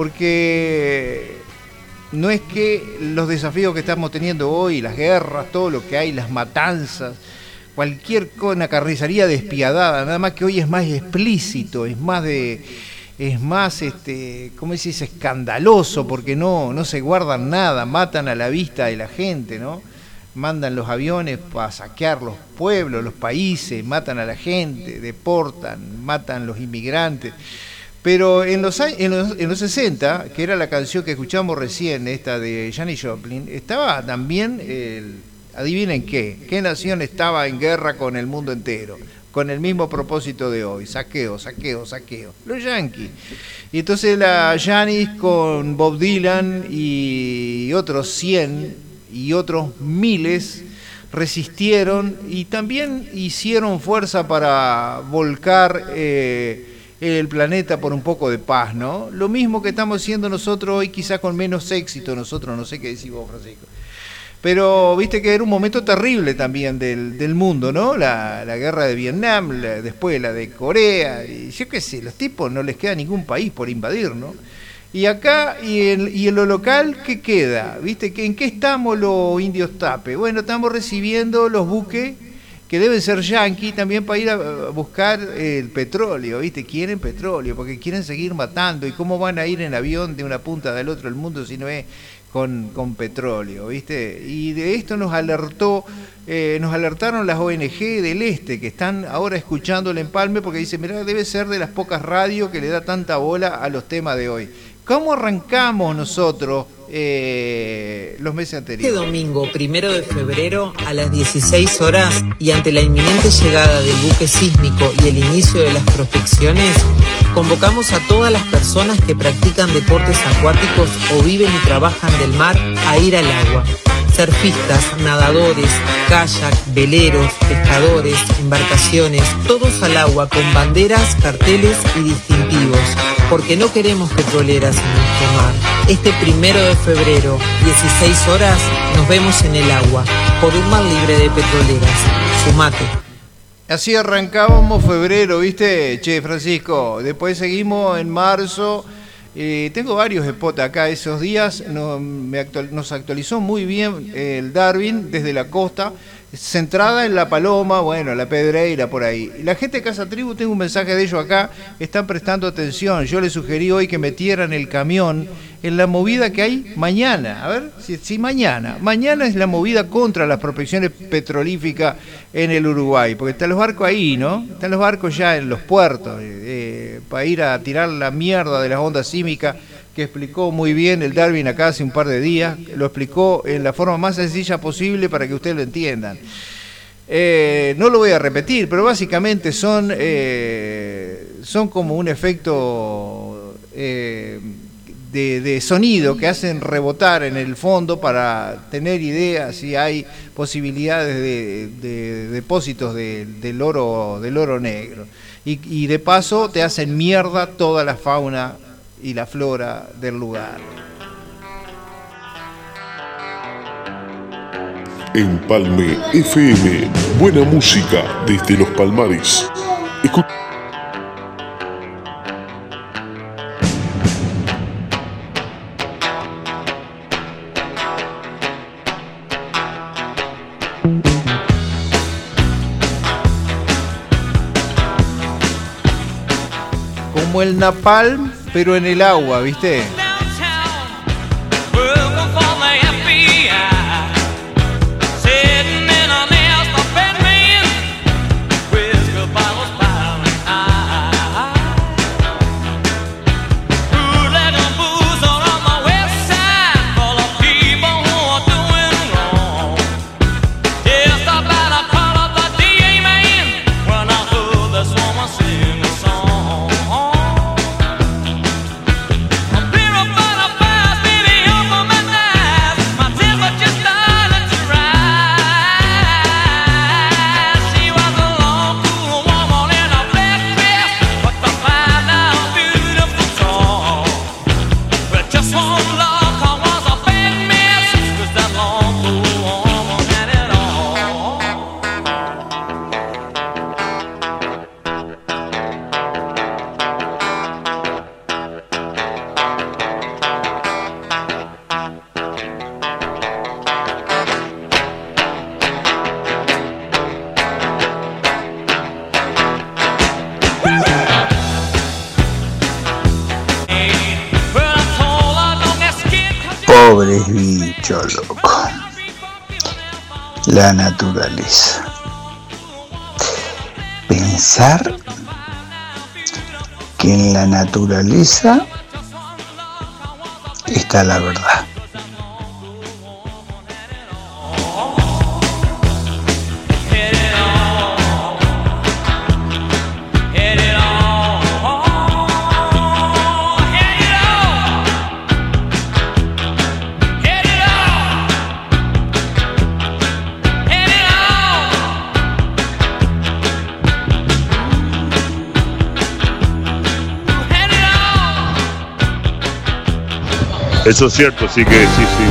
A: porque no es que los desafíos que estamos teniendo hoy, las guerras, todo lo que hay, las matanzas, cualquier una carnicería despiadada, nada más que hoy es más explícito, es más de... es más, este, ¿cómo decís? Escandaloso, porque no, no se guardan nada, matan a la vista de la gente, ¿no? Mandan los aviones para saquear los pueblos, los países, matan a la gente, deportan, matan los inmigrantes. Pero en los, en los, en los sesenta, que era la canción que escuchamos recién, esta de Janis Joplin, estaba también, el, adivinen qué, qué nación estaba en guerra con el mundo entero, con el mismo propósito de hoy, saqueo, saqueo, saqueo, los yanquis. Y entonces la Janis con Bob Dylan y otros cien y otros miles resistieron y también hicieron fuerza para volcar eh, el planeta por un poco de paz, ¿no? Lo mismo que estamos haciendo nosotros hoy, quizás con menos éxito nosotros, no sé qué decís vos, Francisco. Pero viste que era un momento terrible también del, del mundo, ¿no? La, la guerra de Vietnam, la, después la de Corea, y yo qué sé, los tipos no les queda ningún país por invadir, ¿no? Y acá, y en, y en lo local, ¿qué queda? ¿Viste? ¿En qué estamos los indios tape? Bueno, estamos recibiendo los buques que deben ser yanquis también para ir a buscar el petróleo, ¿viste? Quieren petróleo, porque quieren seguir matando, y cómo van a ir en avión de una punta del otro del mundo si no es... Con, con petróleo, ¿viste? Y de esto nos alertó, eh, nos alertaron las O N G del Este, que están ahora escuchando el empalme, porque dicen, mirá, debe ser de las pocas radios que le da tanta bola a los temas de hoy. ¿Cómo arrancamos nosotros eh, los meses anteriores?
Q: Este domingo, primero de febrero, a las dieciséis horas, y ante la inminente llegada del buque sísmico y el inicio de las prospecciones, convocamos a todas las personas que practican deportes acuáticos o viven y trabajan del mar a ir al agua. Surfistas, nadadores, kayak, veleros, pescadores, embarcaciones, todos al agua con banderas, carteles y distintivos, porque no queremos petroleras en nuestro mar. Este primero de febrero, dieciséis horas, nos vemos en el agua, por un mar libre de petroleras. Sumate.
A: Así arrancábamos febrero, ¿viste? Che, Francisco, después seguimos en marzo. Eh, tengo varios spots acá esos días, no, me actual, nos actualizó muy bien el Darwin desde la costa, centrada en La Paloma, bueno, La Pedreira, por ahí. La gente de Casa Tribu, tengo un mensaje de ellos acá, están prestando atención. Yo les sugerí hoy que metieran el camión en la movida que hay mañana. A ver, si, si mañana. Mañana es la movida contra las prospecciones petrolíficas en el Uruguay, porque están los barcos ahí, ¿no? Están los barcos ya en los puertos, eh, para ir a tirar la mierda de las ondas sísmicas, que explicó muy bien el Darwin acá hace un par de días, lo explicó en la forma más sencilla posible para que ustedes lo entiendan. Eh, no lo voy a repetir, pero básicamente son, eh, son como un efecto eh, de, de sonido que hacen rebotar en el fondo para tener ideas si hay posibilidades de, de, de depósitos de, del, oro, del oro negro. Y, y de paso te hacen mierda toda la fauna y la flora del lugar.
S: Empalme F M, buena música desde los Palmares. Escu-
A: Como el napalm, pero en el agua, ¿viste?
O: volvió loco. La naturaleza. Pensar que en la naturaleza está la verdad.
S: Eso es cierto, sí que sí, sí.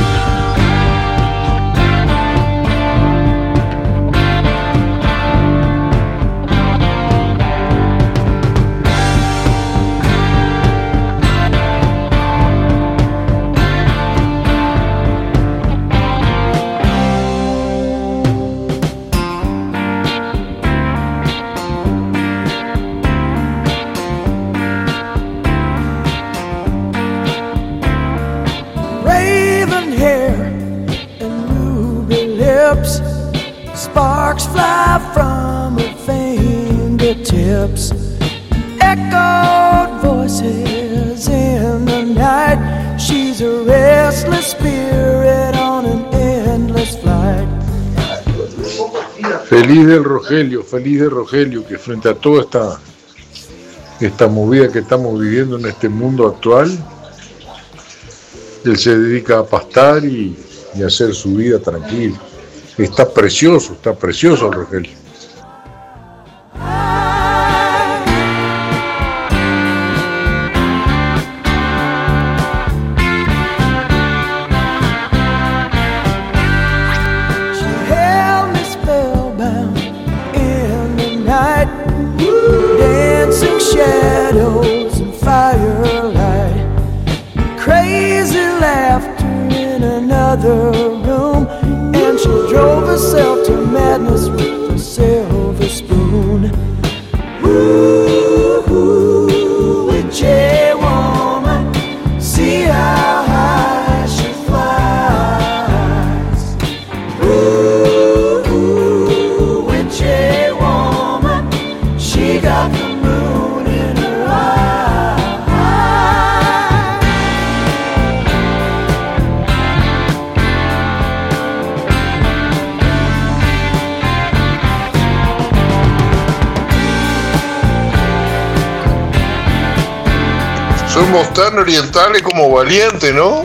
D: Sparks fly from her fingertips, echoed voices in the night. She's a restless spirit on an endless flight.
I: Feliz del Rogelio, feliz de Rogelio, que frente a toda esta, esta movida que estamos viviendo en este mundo actual, él se dedica a pastar y, y a hacer su vida tranquila. Está precioso, está precioso el Rogelio.
D: Shadows and firelight, crazy laughter in another room, and she drove herself to madness with a silver spoon. Ooh, ooh, witchy woman, see how high she flies. Ooh, ooh, witchy woman, she got the moon in her eye.
I: Somos tan orientales como valientes, ¿no?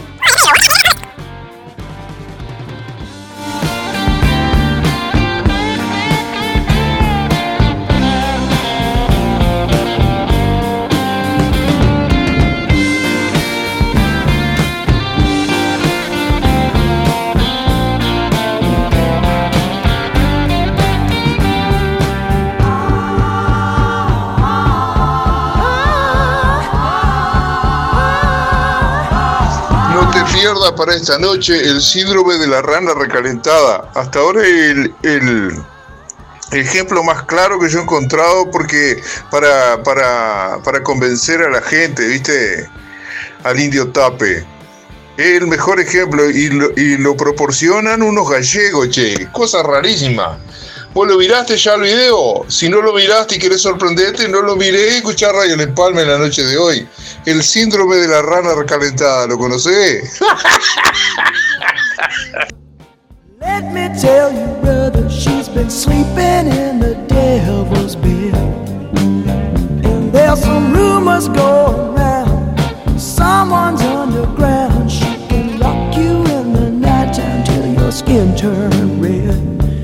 I: Pierda para esta noche el síndrome de la rana recalentada. Hasta ahora el, el ejemplo más claro que yo he encontrado, porque para, para, para convencer a la gente, ¿viste? Al indio Tape. El mejor ejemplo, y lo, y lo proporcionan unos gallegos, che. Cosa rarísima. ¿Vos lo miraste ya el video? Si no lo miraste y querés sorprenderte, no lo miré y escuchá Radio El Empalme en la noche de hoy. El síndrome de la rana recalentada, ¿lo conocés?
D: Let me tell you, brother, she's been sleeping in the devil's bed. And there's some rumors going around, someone's underground. She can lock you in the nighttime till your skin turns red.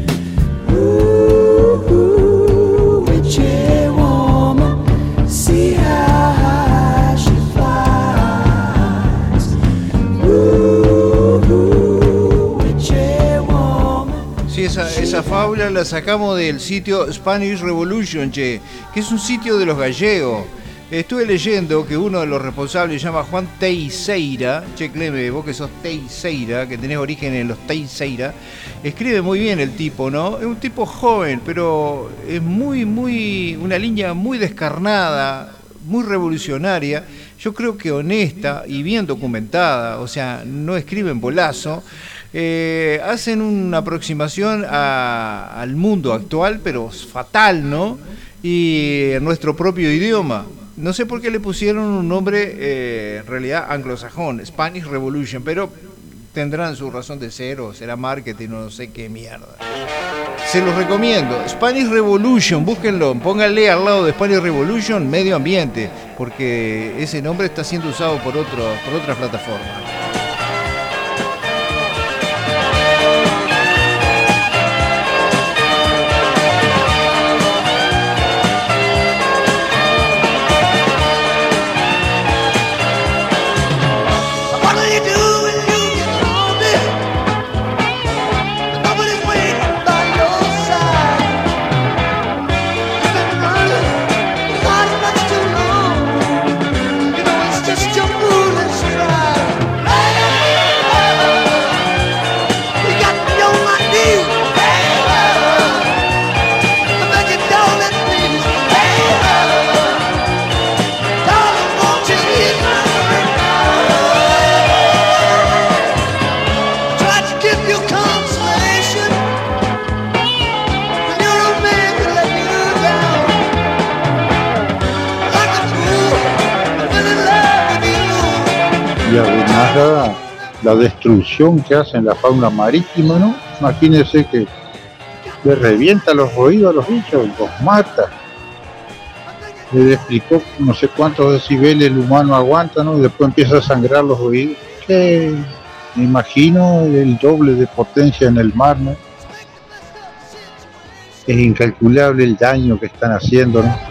D: Ooh, ooh, witchy woman, see how high she flies. Ooh, ooh, witchy woman.
A: Sí, esa, esa fábula la sacamos del sitio Spanish Revolution, che, que es un sitio de los gallegos. Estuve leyendo que uno de los responsables se llama Juan Teixeira. Che, Cleme, vos que sos Teixeira, que tenés origen en los Teixeira, escribe muy bien el tipo, ¿no? Es un tipo joven, pero es muy, muy, una línea muy descarnada, muy revolucionaria. Yo creo que honesta y bien documentada, o sea, no escribe en bolazo. eh, hacen una aproximación a, al mundo actual, pero fatal, ¿no? Y en nuestro propio idioma. No sé por qué le pusieron un nombre, eh, en realidad, anglosajón, Spanish Revolution, pero tendrán su razón de ser, o será marketing, o no sé qué mierda. Se los recomiendo, Spanish Revolution, búsquenlo, pónganle al lado de Spanish Revolution Medio Ambiente, porque ese nombre está siendo usado por, otro, por otras plataformas.
K: Y además la, la destrucción que hacen la fauna marítima, ¿no? Imagínense que le revienta los oídos a los bichos, los mata. Le explicó no sé cuántos decibeles el humano aguanta, ¿no? Y después empieza a sangrar los oídos. Que me imagino el doble de potencia en el mar, ¿no? Es incalculable el daño que están haciendo, ¿no?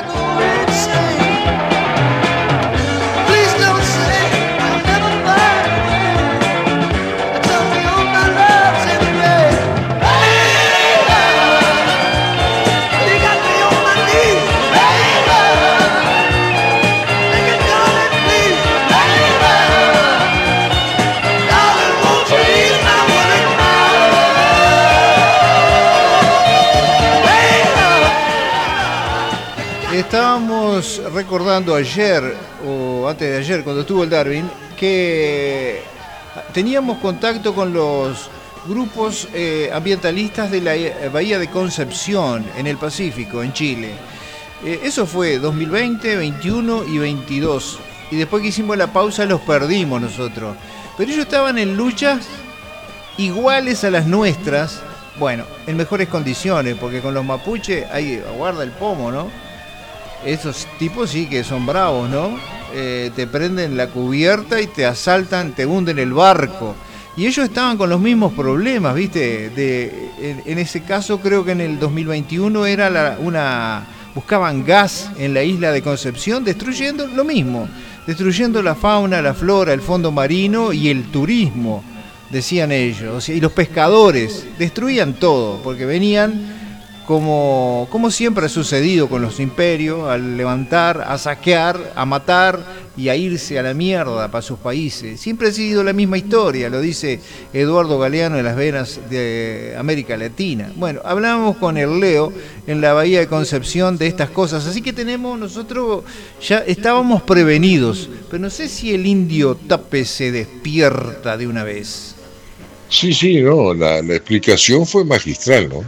A: Estábamos recordando ayer, o antes de ayer, cuando estuvo el Darwin, que teníamos contacto con los grupos eh, ambientalistas de la Bahía de Concepción, en el Pacífico, en Chile. Eh, eso fue dos mil veinte, veintiuno y veintidós. Y después que hicimos la pausa los perdimos nosotros. Pero ellos estaban en luchas iguales a las nuestras, bueno, en mejores condiciones, porque con los mapuches ahí aguarda el pomo, ¿no? Esos tipos sí que son bravos, ¿no? Eh, te prenden la cubierta y te asaltan, te hunden el barco. Y ellos estaban con los mismos problemas, ¿viste? De, en, en ese caso creo que en el dos mil veintiuno era la, una... buscaban gas en la isla de Concepción, destruyendo lo mismo. Destruyendo la fauna, la flora, el fondo marino y el turismo, decían ellos. O sea, y los pescadores destruían todo, porque venían... Como, como siempre ha sucedido con los imperios, al levantar, a saquear, a matar y a irse a la mierda para sus países. Siempre ha sido la misma historia, lo dice Eduardo Galeano en Las Venas de América Latina. Bueno, hablábamos con el Leo en la Bahía de Concepción de estas cosas, así que tenemos nosotros, ya estábamos prevenidos, pero no sé si el indio Tape se despierta de una vez.
T: Sí, sí, no, la, la explicación fue magistral, ¿no?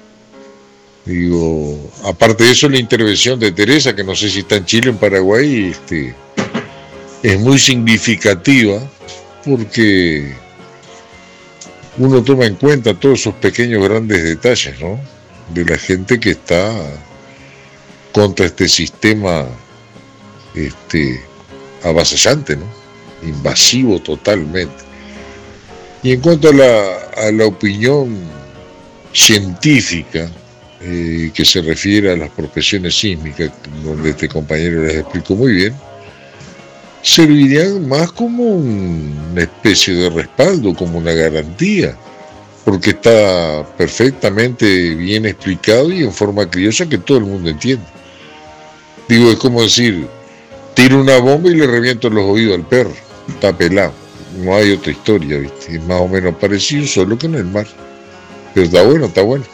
T: Digo, aparte de eso, la intervención de Teresa, que no sé si está en Chile o en Paraguay, este, es muy significativa porque uno toma en cuenta todos esos pequeños grandes detalles, ¿no? De la gente que está contra este sistema este, avasallante, ¿no? Invasivo totalmente. Y en cuanto a la, a la opinión científica, Eh, que se refiere a las profesiones sísmicas, donde este compañero les explicó muy bien, servirían más como un, una especie de respaldo, como una garantía, porque está perfectamente bien explicado y en forma criolla que todo el mundo entiende. Digo, es como decir, tiro una bomba y le reviento los oídos al perro, está pelado, no hay otra historia, ¿viste? Es más o menos parecido, solo que en el mar, pero está bueno, está bueno.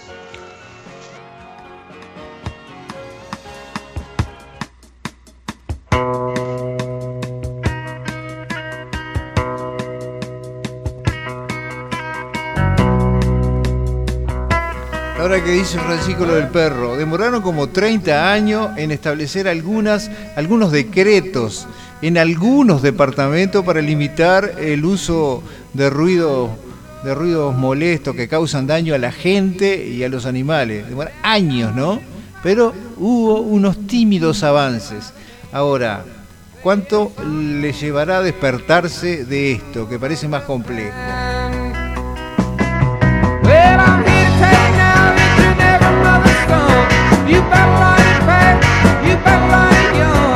A: Ahora que dice Francisco lo del perro, demoraron como treinta años en establecer algunas, algunos decretos en algunos departamentos para limitar el uso de ruido, de ruidos molestos que causan daño a la gente y a los animales. Demoraron años, ¿no? Pero hubo unos tímidos avances. Ahora, ¿cuánto le llevará a despertarse de esto, que parece más complejo?
D: You better lie in bed, you better lie young.